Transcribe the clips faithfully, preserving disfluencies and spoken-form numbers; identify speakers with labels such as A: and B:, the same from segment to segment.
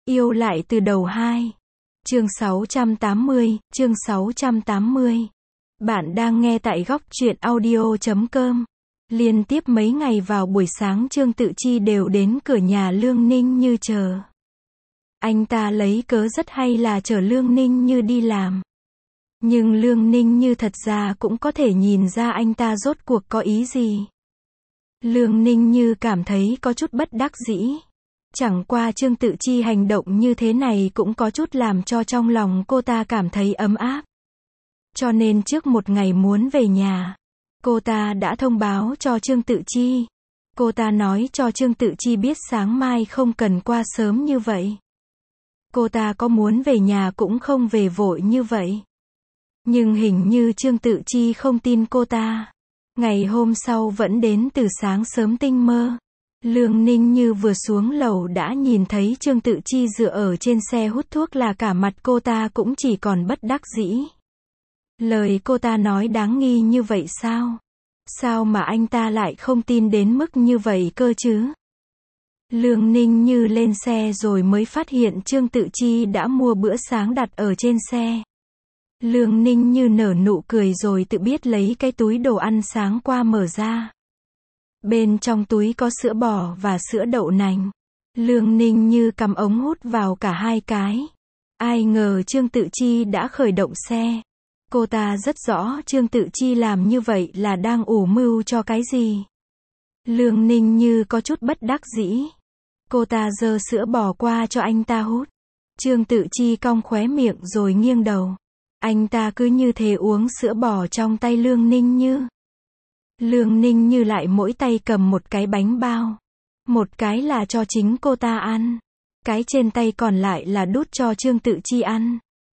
A: Yêu lại từ đầu hai. Chương sáu trăm tám mươi, chương sáu trăm tám mươi. Bạn đang nghe tại góc truyện audio chấm com. Liên tiếp mấy ngày vào buổi sáng Trương Tự Chi đều đến cửa nhà Lương Ninh Như chờ. Anh ta lấy cớ rất hay là chở Lương Ninh Như đi làm. Nhưng Lương Ninh Như thật ra cũng có thể nhìn ra anh ta rốt cuộc có ý gì. Lương Ninh Như cảm thấy có chút bất đắc dĩ. Chẳng qua Trương Tự Chi hành động như thế này cũng có chút làm cho trong lòng cô ta cảm thấy ấm áp. Cho nên trước một ngày muốn về nhà, cô ta đã thông báo cho Trương Tự Chi. Cô ta nói cho Trương Tự Chi biết sáng mai không cần qua sớm như vậy. Cô ta có muốn về nhà cũng không về vội như vậy. Nhưng hình như Trương Tự Chi không tin cô ta. Ngày hôm sau vẫn đến từ sáng sớm tinh mơ. Lương Ninh Như vừa xuống lầu đã nhìn thấy Trương Tự Chi dựa ở trên xe hút thuốc là cả mặt cô ta cũng chỉ còn bất đắc dĩ. Lời cô ta nói đáng nghi như vậy sao? Sao mà anh ta lại không tin đến mức như vậy cơ chứ? Lương Ninh Như lên xe rồi mới phát hiện Trương Tự Chi đã mua bữa sáng đặt ở trên xe. Lương Ninh Như nở nụ cười rồi tự biết lấy cái túi đồ ăn sáng qua mở ra. Bên trong túi có sữa bò và sữa đậu nành. Lương Ninh Như cắm ống hút vào cả hai cái. Ai ngờ Trương Tự Chi đã khởi động xe. Cô ta rất rõ Trương Tự Chi làm như vậy là đang ủ mưu cho cái gì. Lương Ninh Như có chút bất đắc dĩ. Cô ta giơ sữa bò qua cho anh ta hút. Trương Tự Chi cong khóe miệng rồi nghiêng đầu. Anh ta cứ như thế uống sữa bò trong tay Lương Ninh Như. Lương Ninh Như lại mỗi tay cầm một cái bánh bao. Một cái là cho chính cô ta ăn. Cái trên tay còn lại là đút cho Trương Tự Chi ăn.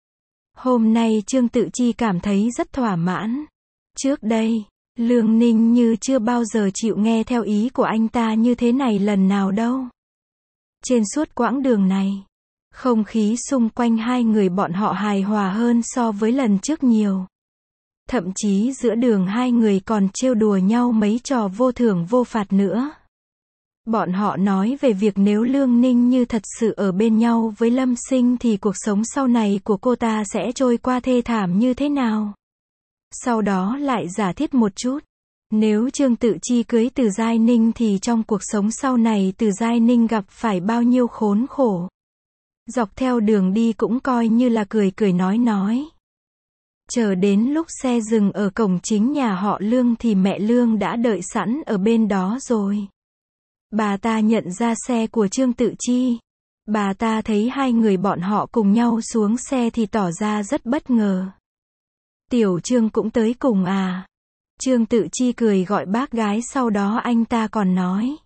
A: Hôm nay Trương Tự Chi cảm thấy rất thỏa mãn. Trước đây, Lương Ninh Như chưa bao giờ chịu nghe theo ý của anh ta như thế này lần nào đâu. Trên suốt quãng đường này, không khí xung quanh hai người bọn họ hài hòa hơn so với lần trước nhiều. Thậm chí giữa đường hai người còn trêu đùa nhau mấy trò vô thưởng vô phạt nữa. Bọn họ nói về việc nếu Lương Ninh Như thật sự ở bên nhau với Lâm Sinh thì cuộc sống sau này của cô ta sẽ trôi qua thê thảm như thế nào. Sau đó lại giả thiết một chút. Nếu Trương Tự Chi cưới Từ Giai Ninh thì trong cuộc sống sau này Từ Giai Ninh gặp phải bao nhiêu khốn khổ. Dọc theo đường đi cũng coi như là cười cười nói nói. Chờ đến lúc xe dừng ở cổng chính nhà họ Lương thì mẹ Lương đã đợi sẵn ở bên đó rồi. Bà ta nhận ra xe của Trương Tự Chi. Bà ta thấy hai người bọn họ cùng nhau xuống xe thì tỏ ra rất bất ngờ. Tiểu Trương cũng tới cùng à? Trương Tự Chi cười gọi bác gái, sau đó anh ta còn nói.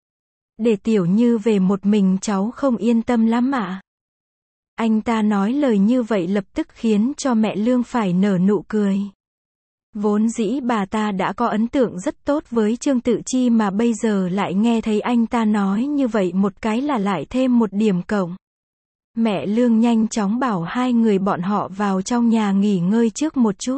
A: Để Tiểu Như về một mình cháu không yên tâm lắm ạ. Anh ta nói lời như vậy lập tức khiến cho mẹ Lương phải nở nụ cười. Vốn dĩ bà ta đã có ấn tượng rất tốt với Trương Tự Chi mà bây giờ lại nghe thấy anh ta nói như vậy một cái là lại thêm một điểm cộng. Mẹ Lương nhanh chóng bảo hai người bọn họ vào trong nhà nghỉ ngơi trước một chút.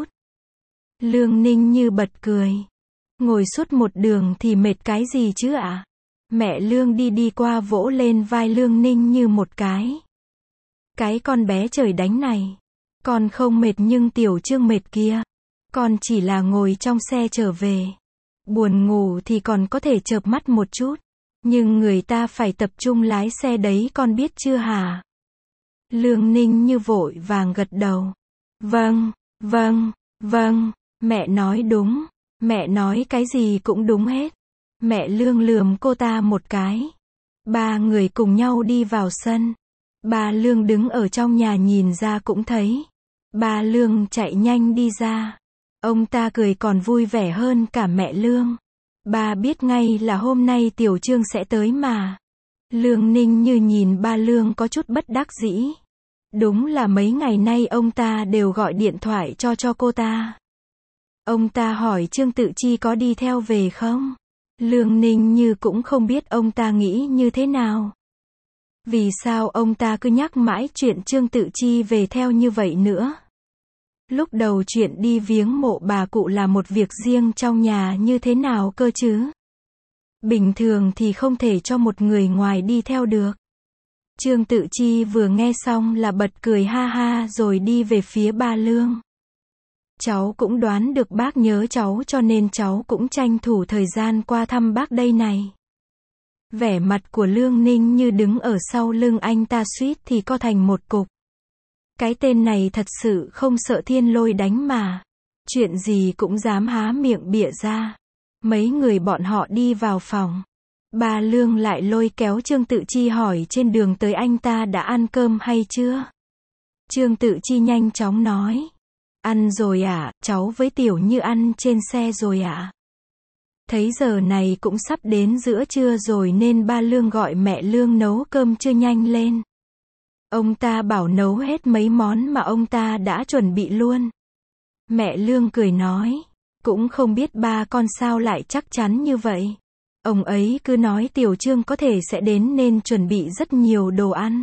A: Lương Ninh Như bật cười. Ngồi suốt một đường thì mệt cái gì chứ ạ? Mẹ Lương đi đi qua vỗ lên vai Lương Ninh Như một cái. Cái con bé trời đánh này. Con không mệt nhưng Tiểu Trương mệt kia. Con chỉ là ngồi trong xe trở về. Buồn ngủ thì còn có thể chợp mắt một chút. Nhưng người ta phải tập trung lái xe đấy con biết chưa hả? Lương Ninh Như vội vàng gật đầu. Vâng, vâng, vâng, mẹ nói đúng. Mẹ nói cái gì cũng đúng hết. Mẹ Lương lườm cô ta một cái. Ba người cùng nhau đi vào sân. Ba Lương đứng ở trong nhà nhìn ra cũng thấy. Ba Lương chạy nhanh đi ra. Ông ta cười còn vui vẻ hơn cả mẹ Lương. Ba biết ngay là hôm nay Tiểu Trương sẽ tới mà. Lương Ninh Như nhìn ba Lương có chút bất đắc dĩ. Đúng là mấy ngày nay ông ta đều gọi điện thoại cho cho cô ta. Ông ta hỏi Trương Tự Chi có đi theo về không? Lương Ninh Như cũng không biết ông ta nghĩ như thế nào. Vì sao ông ta cứ nhắc mãi chuyện Trương Tự Chi về theo như vậy nữa? Lúc đầu chuyện đi viếng mộ bà cụ là một việc riêng trong nhà như thế nào cơ chứ? Bình thường thì không thể cho một người ngoài đi theo được. Trương Tự Chi vừa nghe xong là bật cười ha ha rồi đi về phía ba Lương. Cháu cũng đoán được bác nhớ cháu cho nên cháu cũng tranh thủ thời gian qua thăm bác đây này. Vẻ mặt của Lương Ninh Như đứng ở sau lưng anh ta suýt thì co thành một cục. Cái tên này thật sự không sợ thiên lôi đánh mà. Chuyện gì cũng dám há miệng bịa ra. Mấy người bọn họ đi vào phòng. Ba Lương lại lôi kéo Trương Tự Chi hỏi trên đường tới anh ta đã ăn cơm hay chưa. Trương Tự Chi nhanh chóng nói. Ăn rồi ạ, à, cháu với Tiểu Như ăn trên xe rồi ạ. À. Thấy giờ này cũng sắp đến giữa trưa rồi nên ba Lương gọi mẹ Lương nấu cơm trưa nhanh lên. Ông ta bảo nấu hết mấy món mà ông ta đã chuẩn bị luôn. Mẹ Lương cười nói. Cũng không biết ba con sao lại chắc chắn như vậy. Ông ấy cứ nói Tiểu Trương có thể sẽ đến nên chuẩn bị rất nhiều đồ ăn.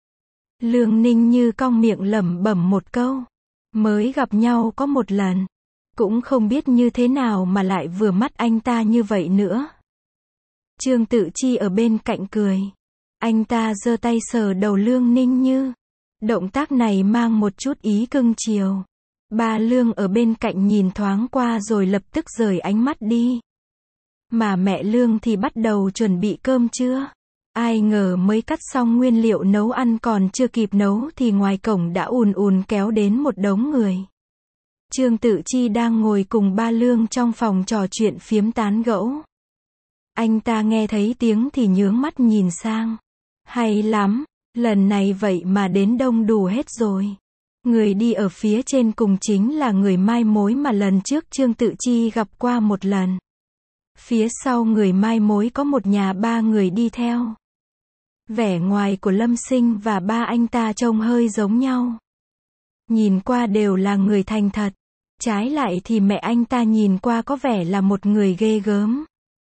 A: Lương Ninh Như cong miệng lẩm bẩm một câu. Mới gặp nhau có một lần. Cũng không biết như thế nào mà lại vừa mắt anh ta như vậy nữa. Trương Tự Chi ở bên cạnh cười. Anh ta giơ tay sờ đầu Lương Ninh Như. Động tác này mang một chút ý cưng chiều. Ba Lương ở bên cạnh nhìn thoáng qua rồi lập tức rời ánh mắt đi. Mà mẹ Lương thì bắt đầu chuẩn bị cơm trưa. Ai ngờ mới cắt xong nguyên liệu nấu ăn còn chưa kịp nấu thì ngoài cổng đã ùn ùn kéo đến một đống người. Trương Tự Chi đang ngồi cùng ba Lương trong phòng trò chuyện phiếm tán gẫu. Anh ta nghe thấy tiếng thì nhướng mắt nhìn sang. Hay lắm, lần này vậy mà đến đông đủ hết rồi. Người đi ở phía trên cùng chính là người mai mối mà lần trước Trương Tự Chi gặp qua một lần. Phía sau người mai mối có một nhà ba người đi theo. Vẻ ngoài của Lâm Sinh và ba anh ta trông hơi giống nhau. Nhìn qua đều là người thành thật. Trái lại thì mẹ anh ta nhìn qua có vẻ là một người ghê gớm.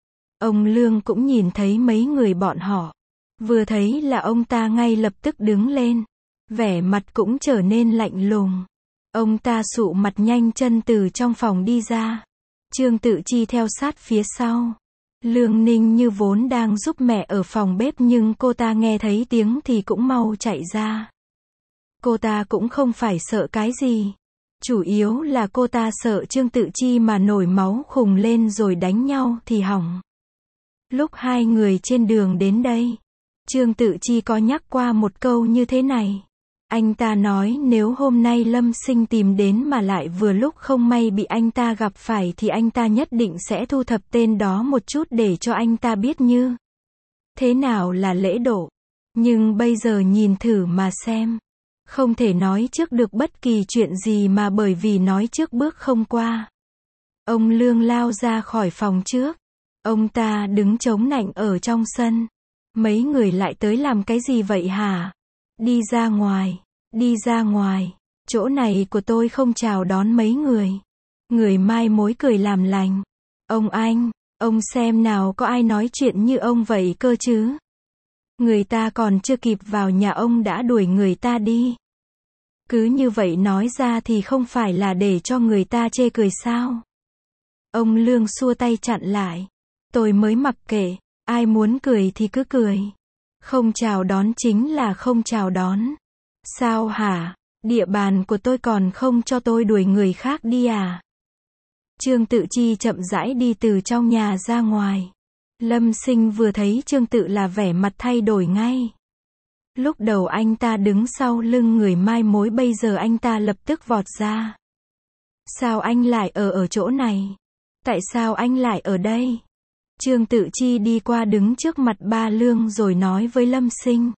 A: Ông Lương cũng nhìn thấy mấy người bọn họ. Vừa thấy là ông ta ngay lập tức đứng lên. Vẻ mặt cũng trở nên lạnh lùng. Ông ta sụ mặt nhanh chân từ trong phòng đi ra. Trương Tự Chi theo sát phía sau. Lương Ninh Như vốn đang giúp mẹ ở phòng bếp nhưng cô ta nghe thấy tiếng thì cũng mau chạy ra. Cô ta cũng không phải sợ cái gì. Chủ yếu là cô ta sợ Trương Tự Chi mà nổi máu khùng lên rồi đánh nhau thì hỏng. Lúc hai người trên đường đến đây, Trương Tự Chi có nhắc qua một câu như thế này. Anh ta nói nếu hôm nay Lâm Sinh tìm đến mà lại vừa lúc không may bị anh ta gặp phải thì anh ta nhất định sẽ thu thập tên đó một chút để cho anh ta biết như thế nào là lễ độ. Nhưng bây giờ nhìn thử mà xem. Không thể nói trước được bất kỳ chuyện gì mà bởi vì nói trước bước không qua. Ông Lương lao ra khỏi phòng trước. Ông ta đứng chống nạnh ở trong sân. Mấy người lại tới làm cái gì vậy hả? Đi ra ngoài, đi ra ngoài, chỗ này của tôi không chào đón mấy người. Người mai mối cười làm lành. Ông anh, ông xem nào có ai nói chuyện như ông vậy cơ chứ? Người ta còn chưa kịp vào nhà ông đã đuổi người ta đi. Cứ như vậy nói ra thì không phải là để cho người ta chê cười sao? Ông Lương xua tay chặn lại. Tôi mới mặc kệ, ai muốn cười thì cứ cười. Không chào đón chính là không chào đón. Sao hả? Địa bàn của tôi còn không cho tôi đuổi người khác đi à? Trương Tự Chi chậm rãi đi từ trong nhà ra ngoài. Lâm Sinh vừa thấy Trương Tự là vẻ mặt thay đổi ngay. Lúc đầu anh ta đứng sau lưng người mai mối, bây giờ anh ta lập tức vọt ra. Sao anh lại ở ở chỗ này? Tại sao anh lại ở đây? Trương Tự Chi đi qua đứng trước mặt ba Lương rồi nói với Lâm Sinh.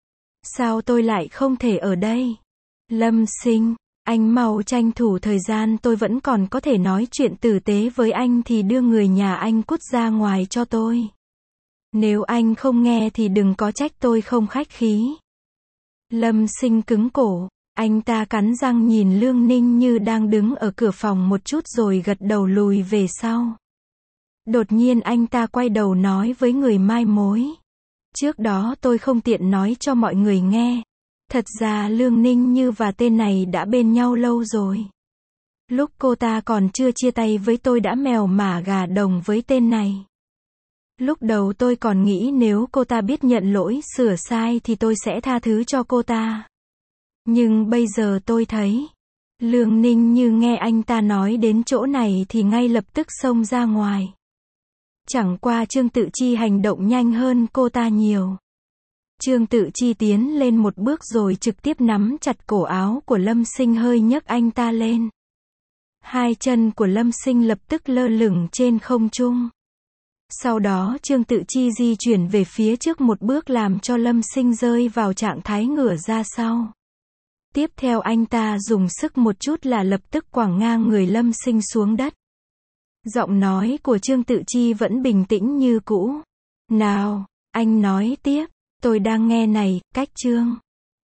A: Sao tôi lại không thể ở đây? Lâm Sinh, anh mau tranh thủ thời gian, tôi vẫn còn có thể nói chuyện tử tế với anh thì đưa người nhà anh cút ra ngoài cho tôi. Nếu anh không nghe thì đừng có trách tôi không khách khí. Lâm Sinh cứng cổ, anh ta cắn răng nhìn Lương Ninh Như đang đứng ở cửa phòng một chút rồi gật đầu lùi về sau. Đột nhiên anh ta quay đầu nói với người mai mối. Trước đó tôi không tiện nói cho mọi người nghe. Thật ra Lương Ninh Như và tên này đã bên nhau lâu rồi. Lúc cô ta còn chưa chia tay với tôi đã mèo mả gà đồng với tên này. Lúc đầu tôi còn nghĩ nếu cô ta biết nhận lỗi, sửa sai thì tôi sẽ tha thứ cho cô ta. Nhưng bây giờ tôi thấy, Lương Ninh Như nghe anh ta nói đến chỗ này thì ngay lập tức xông ra ngoài. Chẳng qua Trương Tự Chi hành động nhanh hơn cô ta nhiều. Trương Tự Chi tiến lên một bước rồi trực tiếp nắm chặt cổ áo của Lâm Sinh hơi nhấc anh ta lên. Hai chân của Lâm Sinh lập tức lơ lửng trên không trung. Sau đó Trương Tự Chi di chuyển về phía trước một bước làm cho Lâm Sinh rơi vào trạng thái ngửa ra sau. Tiếp theo anh ta dùng sức một chút là lập tức quẳng ngang người Lâm Sinh xuống đất. Giọng nói của Trương Tự Chi vẫn bình tĩnh như cũ. Nào, anh nói tiếp, tôi đang nghe này, cách Trương.